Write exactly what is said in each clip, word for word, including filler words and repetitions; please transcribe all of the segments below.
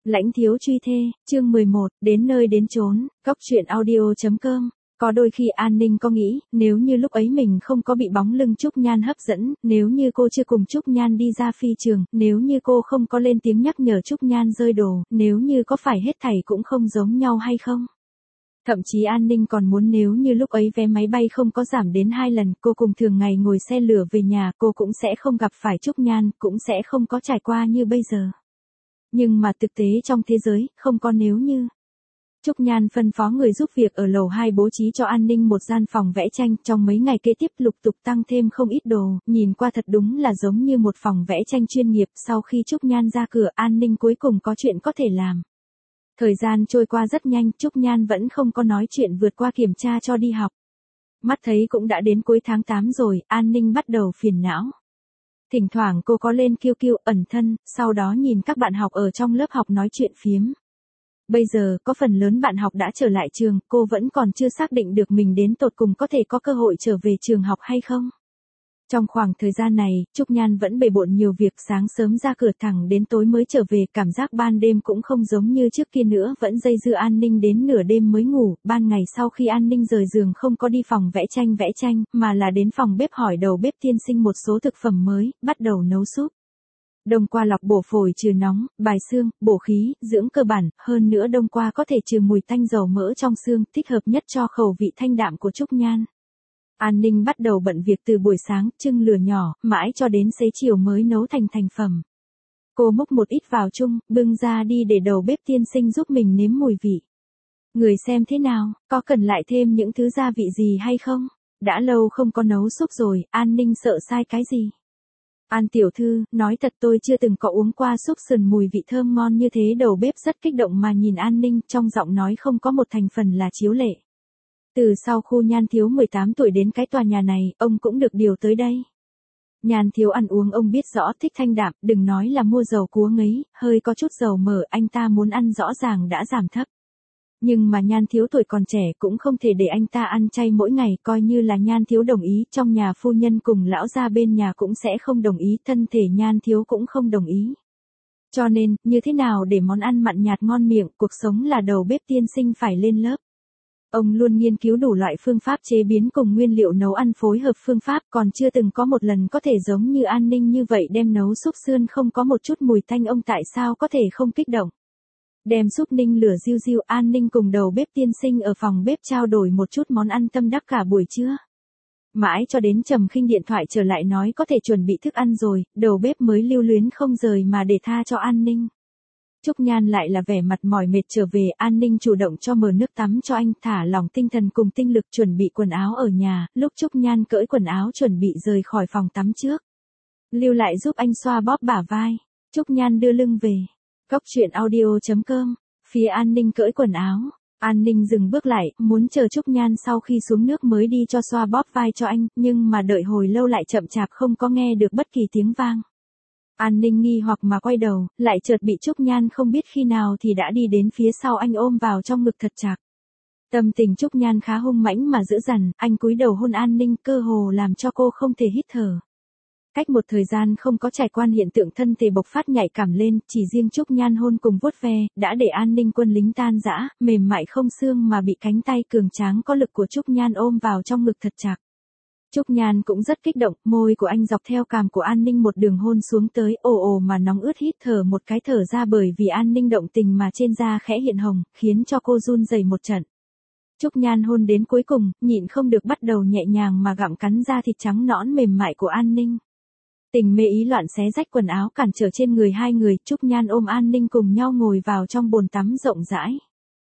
Lãnh thiếu truy thê, chương mười một, đến nơi đến chốn, cóc truyện audio.com. Có đôi khi An Ninh có nghĩ, nếu như lúc ấy mình không có bị bóng lưng Trúc Nhan hấp dẫn, nếu như cô chưa cùng Trúc Nhan đi ra phi trường, nếu như cô không có lên tiếng nhắc nhở Trúc Nhan rơi đồ, nếu như có phải hết thảy cũng không giống nhau hay không? Thậm chí An Ninh còn muốn nếu như lúc ấy vé máy bay không có giảm đến hai lần, cô cùng thường ngày ngồi xe lửa về nhà, cô cũng sẽ không gặp phải Trúc Nhan, cũng sẽ không có trải qua như bây giờ. Nhưng mà thực tế trong thế giới, không có nếu như. Trúc Nhan phân phó người giúp việc ở lầu hai bố trí cho An Ninh một gian phòng vẽ tranh, trong mấy ngày kế tiếp lục tục tăng thêm không ít đồ, nhìn qua thật đúng là giống như một phòng vẽ tranh chuyên nghiệp. Sau khi Trúc Nhan ra cửa, An Ninh cuối cùng có chuyện có thể làm. Thời gian trôi qua rất nhanh, Trúc Nhan vẫn không có nói chuyện vượt qua kiểm tra cho đi học. Mắt thấy cũng đã đến cuối tháng tám rồi, An Ninh bắt đầu phiền não. Thỉnh thoảng cô có lên kiu kiu ẩn thân, sau đó nhìn các bạn học ở trong lớp học nói chuyện phiếm. Bây giờ, có phần lớn bạn học đã trở lại trường, cô vẫn còn chưa xác định được mình đến tột cùng có thể có cơ hội trở về trường học hay không. Trong khoảng thời gian này, Trúc Nhan vẫn bề bộn nhiều việc, sáng sớm ra cửa thẳng đến tối mới trở về, cảm giác ban đêm cũng không giống như trước kia nữa, vẫn dây dưa An Ninh đến nửa đêm mới ngủ. Ban ngày sau khi An Ninh rời giường không có đi phòng vẽ tranh vẽ tranh, mà là đến phòng bếp hỏi đầu bếp tiên sinh một số thực phẩm mới, bắt đầu nấu súp. Đông qua lọc bổ phổi trừ nóng, bài xương, bổ khí, dưỡng cơ bản, hơn nữa đông qua có thể trừ mùi tanh dầu mỡ trong xương, thích hợp nhất cho khẩu vị thanh đạm của Trúc Nhan. An Ninh bắt đầu bận việc từ buổi sáng, chưng lửa nhỏ, mãi cho đến xế chiều mới nấu thành thành phẩm. Cô múc một ít vào chung, bưng ra đi để đầu bếp tiên sinh giúp mình nếm mùi vị. Người xem thế nào, có cần lại thêm những thứ gia vị gì hay không? Đã lâu không có nấu súp rồi, An Ninh sợ sai cái gì? An tiểu thư, nói thật tôi chưa từng có uống qua súp sườn mùi vị thơm ngon như thế. Đầu bếp rất kích động mà nhìn An Ninh, trong giọng nói không có một thành phần là chiếu lệ. Từ sau khu Nhan thiếu mười tám tuổi đến cái tòa nhà này, ông cũng được điều tới đây. Nhan thiếu ăn uống ông biết rõ, thích thanh đạm, đừng nói là mua dầu cua ngấy, hơi có chút dầu mỡ anh ta muốn ăn rõ ràng đã giảm thấp. Nhưng mà Nhan thiếu tuổi còn trẻ cũng không thể để anh ta ăn chay mỗi ngày, coi như là Nhan thiếu đồng ý, trong nhà phu nhân cùng lão gia bên nhà cũng sẽ không đồng ý, thân thể Nhan thiếu cũng không đồng ý. Cho nên, như thế nào để món ăn mặn nhạt ngon miệng, cuộc sống là đầu bếp tiên sinh phải lên lớp. Ông luôn nghiên cứu đủ loại phương pháp chế biến cùng nguyên liệu nấu ăn phối hợp phương pháp, còn chưa từng có một lần có thể giống như An Ninh như vậy đem nấu súp sườn không có một chút mùi tanh, ông tại sao có thể không kích động. Đem súp ninh lửa riu riu, An Ninh cùng đầu bếp tiên sinh ở phòng bếp trao đổi một chút món ăn tâm đắc cả buổi trưa. Mãi cho đến Trầm Khinh điện thoại trở lại nói có thể chuẩn bị thức ăn rồi, đầu bếp mới lưu luyến không rời mà để tha cho An Ninh. Trúc Nhan lại là vẻ mặt mỏi mệt trở về, An Ninh chủ động cho mở nước tắm cho anh, thả lỏng tinh thần cùng tinh lực chuẩn bị quần áo ở nhà, lúc Trúc Nhan cởi quần áo chuẩn bị rời khỏi phòng tắm trước. Lưu lại giúp anh xoa bóp bả vai. Trúc Nhan đưa lưng về. Cóc truyện audio.com, phía An Ninh cởi quần áo. An Ninh dừng bước lại, muốn chờ Trúc Nhan sau khi xuống nước mới đi cho xoa bóp vai cho anh, nhưng mà đợi hồi lâu lại chậm chạp không có nghe được bất kỳ tiếng vang. An Ninh nghi hoặc mà quay đầu, lại chợt bị Trúc Nhan không biết khi nào thì đã đi đến phía sau anh ôm vào trong ngực thật chặt. Tâm tình Trúc Nhan khá hung mãnh mà dữ dằn, anh cúi đầu hôn An Ninh, cơ hồ làm cho cô không thể hít thở. Cách một thời gian không có trải qua hiện tượng thân thể bộc phát nhạy cảm lên, chỉ riêng Trúc Nhan hôn cùng vuốt ve, đã để An Ninh quân lính tan rã, mềm mại không xương mà bị cánh tay cường tráng có lực của Trúc Nhan ôm vào trong ngực thật chặt. Trúc Nhan cũng rất kích động, môi của anh dọc theo cằm của An Ninh một đường hôn xuống tới, ồ ồ mà nóng ướt, hít thở một cái thở ra bởi vì An Ninh động tình mà trên da khẽ hiện hồng, khiến cho cô run rẩy một trận. Trúc Nhan hôn đến cuối cùng, nhịn không được bắt đầu nhẹ nhàng mà gặm cắn da thịt trắng nõn mềm mại của An Ninh. Tình mê ý loạn xé rách quần áo cản trở trên người hai người, Trúc Nhan ôm An Ninh cùng nhau ngồi vào trong bồn tắm rộng rãi.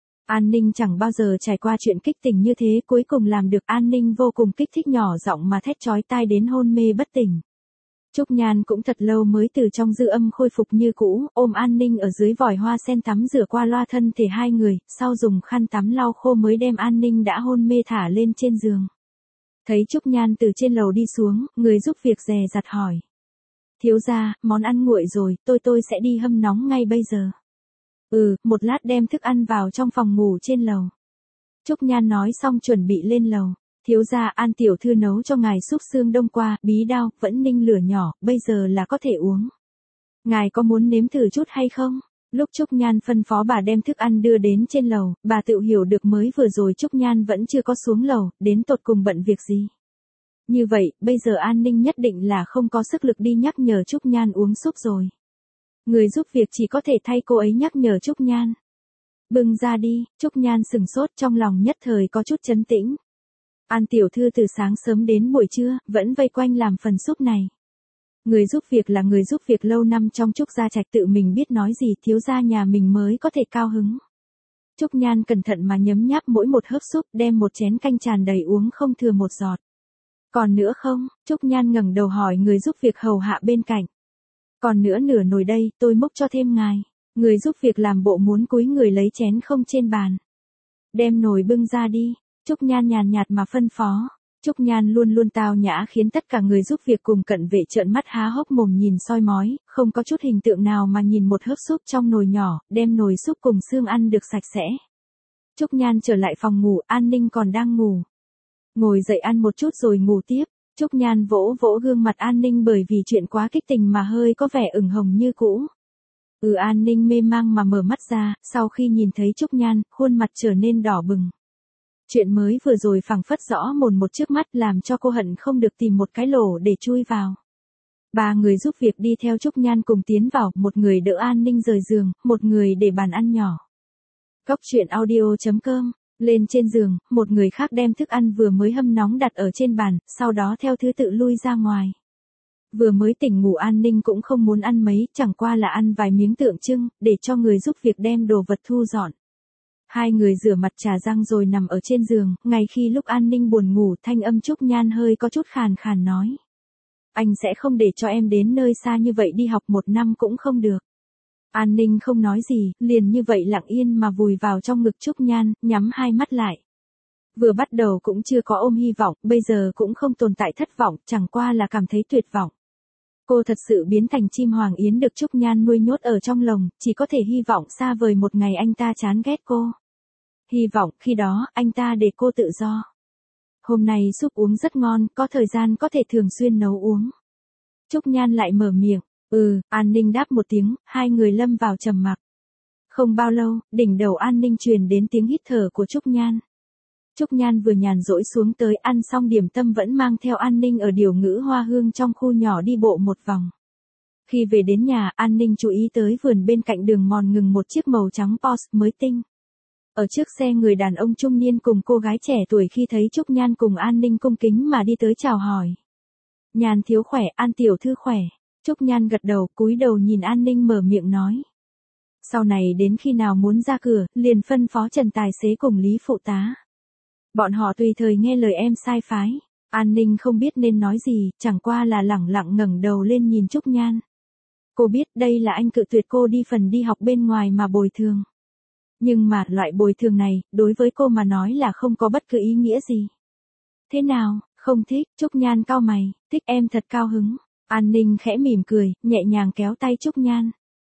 An Ninh chẳng bao giờ trải qua chuyện kích tình như thế, cuối cùng làm được. An Ninh vô cùng kích thích nhỏ giọng mà thét chói tai đến hôn mê bất tỉnh. Trúc Nhan cũng thật lâu mới từ trong dư âm khôi phục như cũ, ôm An Ninh ở dưới vòi hoa sen tắm rửa qua loa thân thể hai người, sau dùng khăn tắm lau khô mới đem An Ninh đã hôn mê thả lên trên giường. Thấy Trúc Nhan từ trên lầu đi xuống, người giúp việc dè dặt hỏi. Thiếu gia, món ăn nguội rồi, tôi tôi sẽ đi hâm nóng ngay bây giờ. Ừ, một lát đem thức ăn vào trong phòng ngủ trên lầu. Trúc Nhan nói xong chuẩn bị lên lầu. Thiếu gia, An tiểu thư nấu cho ngài súp xương đông qua, bí đao, vẫn ninh lửa nhỏ, bây giờ là có thể uống. Ngài có muốn nếm thử chút hay không? Lúc Trúc Nhan phân phó bà đem thức ăn đưa đến trên lầu, bà tự hiểu được mới vừa rồi Trúc Nhan vẫn chưa có xuống lầu, đến tột cùng bận việc gì. Như vậy, bây giờ An Ninh nhất định là không có sức lực đi nhắc nhở Trúc Nhan uống súp rồi. Người giúp việc chỉ có thể thay cô ấy nhắc nhở Trúc Nhan. Bưng ra đi, Trúc Nhan sừng sốt, trong lòng nhất thời có chút chấn tĩnh. An tiểu thư từ sáng sớm đến buổi trưa, vẫn vây quanh làm phần súp này. Người giúp việc là người giúp việc lâu năm trong Trúc gia trạch, tự mình biết nói gì thiếu gia nhà mình mới có thể cao hứng. Trúc Nhan cẩn thận mà nhấm nháp mỗi một hớp súp, đem một chén canh tràn đầy uống không thừa một giọt. Còn nữa không? Trúc Nhan ngẩng đầu hỏi người giúp việc hầu hạ bên cạnh. Còn nữa nửa nồi đây, tôi múc cho thêm ngài. Người giúp việc làm bộ muốn cúi người lấy chén không trên bàn. Đem nồi bưng ra đi. Trúc Nhan nhàn nhạt mà phân phó. Trúc Nhan luôn luôn tao nhã khiến tất cả người giúp việc cùng cận vệ trợn mắt há hốc mồm nhìn soi mói, không có chút hình tượng nào mà nhìn một hớp súp trong nồi nhỏ, đem nồi súp cùng xương ăn được sạch sẽ. Trúc Nhan trở lại phòng ngủ, An Ninh còn đang ngủ. Ngồi dậy ăn một chút rồi ngủ tiếp. Trúc Nhan vỗ vỗ gương mặt An Ninh bởi vì chuyện quá kích tình mà hơi có vẻ ửng hồng như cũ. Ừ, An Ninh mê mang mà mở mắt ra, sau khi nhìn thấy Trúc Nhan, khuôn mặt trở nên đỏ bừng. Chuyện mới vừa rồi phảng phất rõ mồn một trước mắt làm cho cô hận không được tìm một cái lỗ để chui vào. Ba người giúp việc đi theo Trúc Nhan cùng tiến vào, một người đỡ An Ninh rời giường, một người để bàn ăn nhỏ. Góc truyện audio chấm com. Lên trên giường, một người khác đem thức ăn vừa mới hâm nóng đặt ở trên bàn, sau đó theo thứ tự lui ra ngoài. Vừa mới tỉnh ngủ An Ninh cũng không muốn ăn mấy, chẳng qua là ăn vài miếng tượng trưng, để cho người giúp việc đem đồ vật thu dọn. Hai người rửa mặt trà răng rồi nằm ở trên giường, ngay khi lúc An Ninh buồn ngủ thanh âm Trúc Nhan hơi có chút khàn khàn nói. Anh sẽ không để cho em đến nơi xa như vậy đi học một năm cũng không được. An Ninh không nói gì, liền như vậy lặng yên mà vùi vào trong ngực Trúc Nhan, nhắm hai mắt lại. Vừa bắt đầu cũng chưa có ôm hy vọng, bây giờ cũng không tồn tại thất vọng, chẳng qua là cảm thấy tuyệt vọng. Cô thật sự biến thành chim hoàng yến được Trúc Nhan nuôi nhốt ở trong lồng, chỉ có thể hy vọng xa vời một ngày anh ta chán ghét cô. Hy vọng khi đó anh ta để cô tự do. Hôm nay súp uống rất ngon, có thời gian có thể thường xuyên nấu uống. Trúc Nhan lại mở miệng. Ừ, An Ninh đáp một tiếng, hai người lâm vào trầm mặc. Không bao lâu, đỉnh đầu An Ninh truyền đến tiếng hít thở của Trúc Nhan. Trúc Nhan vừa nhàn rỗi xuống tới ăn xong điểm tâm vẫn mang theo An Ninh ở điều ngữ hoa hương trong khu nhỏ đi bộ một vòng. Khi về đến nhà, An Ninh chú ý tới vườn bên cạnh đường mòn ngừng một chiếc màu trắng Porsche mới tinh. Ở trước xe người đàn ông trung niên cùng cô gái trẻ tuổi khi thấy Trúc Nhan cùng An Ninh cung kính mà đi tới chào hỏi. Nhan thiếu khỏe, An tiểu thư khỏe. Trúc Nhan gật đầu, cúi đầu nhìn An Ninh mở miệng nói. Sau này đến khi nào muốn ra cửa, liền phân phó Trần tài xế cùng Lý phụ tá. Bọn họ tùy thời nghe lời em sai phái. An Ninh không biết nên nói gì, chẳng qua là lẳng lặng ngẩng đầu lên nhìn Trúc Nhan. Cô biết đây là anh cự tuyệt cô đi phần đi học bên ngoài mà bồi thường. Nhưng mà, loại bồi thường này, đối với cô mà nói là không có bất cứ ý nghĩa gì. Thế nào, không thích? Trúc Nhan cau mày, thích em thật cao hứng. An Ninh khẽ mỉm cười, nhẹ nhàng kéo tay Trúc Nhan.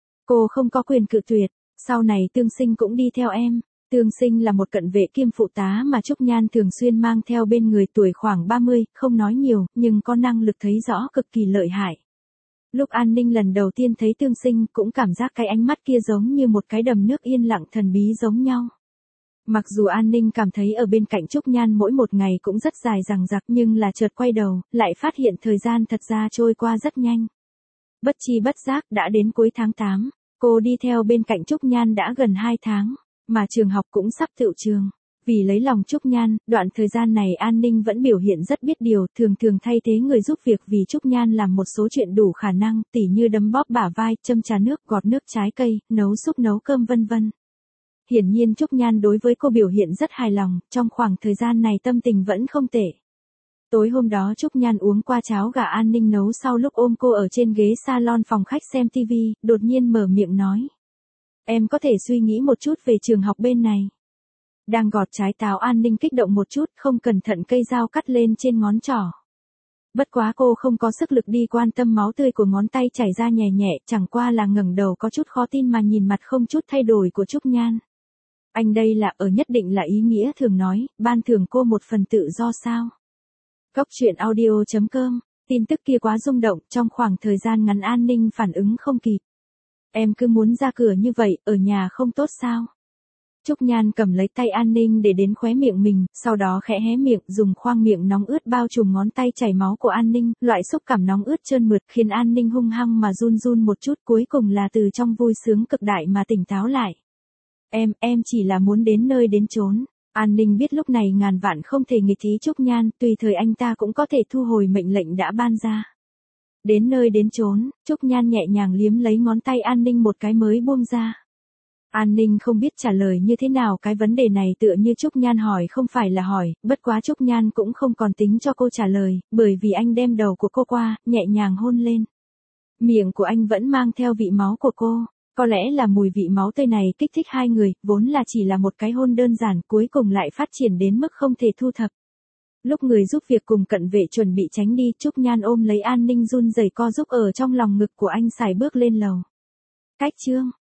Cô không có quyền cự tuyệt, sau này Tương Sinh cũng đi theo em. Tương Sinh là một cận vệ kiêm phụ tá mà Trúc Nhan thường xuyên mang theo bên người, tuổi khoảng ba mươi, không nói nhiều, nhưng có năng lực thấy rõ cực kỳ lợi hại. Lúc An Ninh lần đầu tiên thấy Tương Sinh cũng cảm giác cái ánh mắt kia giống như một cái đầm nước yên lặng thần bí giống nhau. Mặc dù An Ninh cảm thấy ở bên cạnh Trúc Nhan mỗi một ngày cũng rất dài dằng dặc nhưng là chợt quay đầu, lại phát hiện thời gian thật ra trôi qua rất nhanh. Bất chi bất giác đã đến cuối tháng tám, cô đi theo bên cạnh Trúc Nhan đã gần hai tháng, mà trường học cũng sắp tựu trường. Vì lấy lòng Trúc Nhan, đoạn thời gian này An Ninh vẫn biểu hiện rất biết điều, thường thường thay thế người giúp việc vì Trúc Nhan làm một số chuyện đủ khả năng, tỉ như đấm bóp bả vai, châm trà nước, gọt nước trái cây, nấu súp nấu cơm vân vân. Hiển nhiên Trúc Nhan đối với cô biểu hiện rất hài lòng, trong khoảng thời gian này tâm tình vẫn không tệ. Tối hôm đó Trúc Nhan uống qua cháo gà An Ninh nấu sau lúc ôm cô ở trên ghế salon phòng khách xem tivi, đột nhiên mở miệng nói. Em có thể suy nghĩ một chút về trường học bên này. Đang gọt trái táo An Ninh kích động một chút, không cẩn thận cây dao cắt lên trên ngón trỏ. Bất quá cô không có sức lực đi quan tâm máu tươi của ngón tay chảy ra nhẹ nhẹ, chẳng qua là ngẩng đầu có chút khó tin mà nhìn mặt không chút thay đổi của Trúc Nhan. Anh đây là ở nhất định là ý nghĩa thường nói, ban thưởng cô một phần tự do sao? Góc truyện audio chấm com, tin tức kia quá rung động, trong khoảng thời gian ngắn An Ninh phản ứng không kịp. Em cứ muốn ra cửa như vậy, ở nhà không tốt sao? Trúc Nhan cầm lấy tay An Ninh để đến khóe miệng mình, sau đó khẽ hé miệng, dùng khoang miệng nóng ướt bao trùm ngón tay chảy máu của An Ninh, loại xúc cảm nóng ướt trơn mượt khiến An Ninh hung hăng mà run run một chút, cuối cùng là từ trong vui sướng cực đại mà tỉnh táo lại. Em, em chỉ là muốn đến nơi đến chốn. An Ninh biết lúc này ngàn vạn không thể nghịch ý Trúc Nhan, tùy thời anh ta cũng có thể thu hồi mệnh lệnh đã ban ra. Đến nơi đến chốn, Trúc Nhan nhẹ nhàng liếm lấy ngón tay An Ninh một cái mới buông ra. An Ninh không biết trả lời như thế nào, cái vấn đề này tựa như Trúc Nhan hỏi không phải là hỏi, bất quá Trúc Nhan cũng không còn tính cho cô trả lời, bởi vì anh đem đầu của cô qua, nhẹ nhàng hôn lên. Miệng của anh vẫn mang theo vị máu của cô, có lẽ là mùi vị máu tươi này kích thích hai người, vốn là chỉ là một cái hôn đơn giản, cuối cùng lại phát triển đến mức không thể thu thập. Lúc người giúp việc cùng cận vệ chuẩn bị tránh đi, Trúc Nhan ôm lấy An Ninh run rẩy co giúp ở trong lòng ngực của anh xài bước lên lầu. Cách chương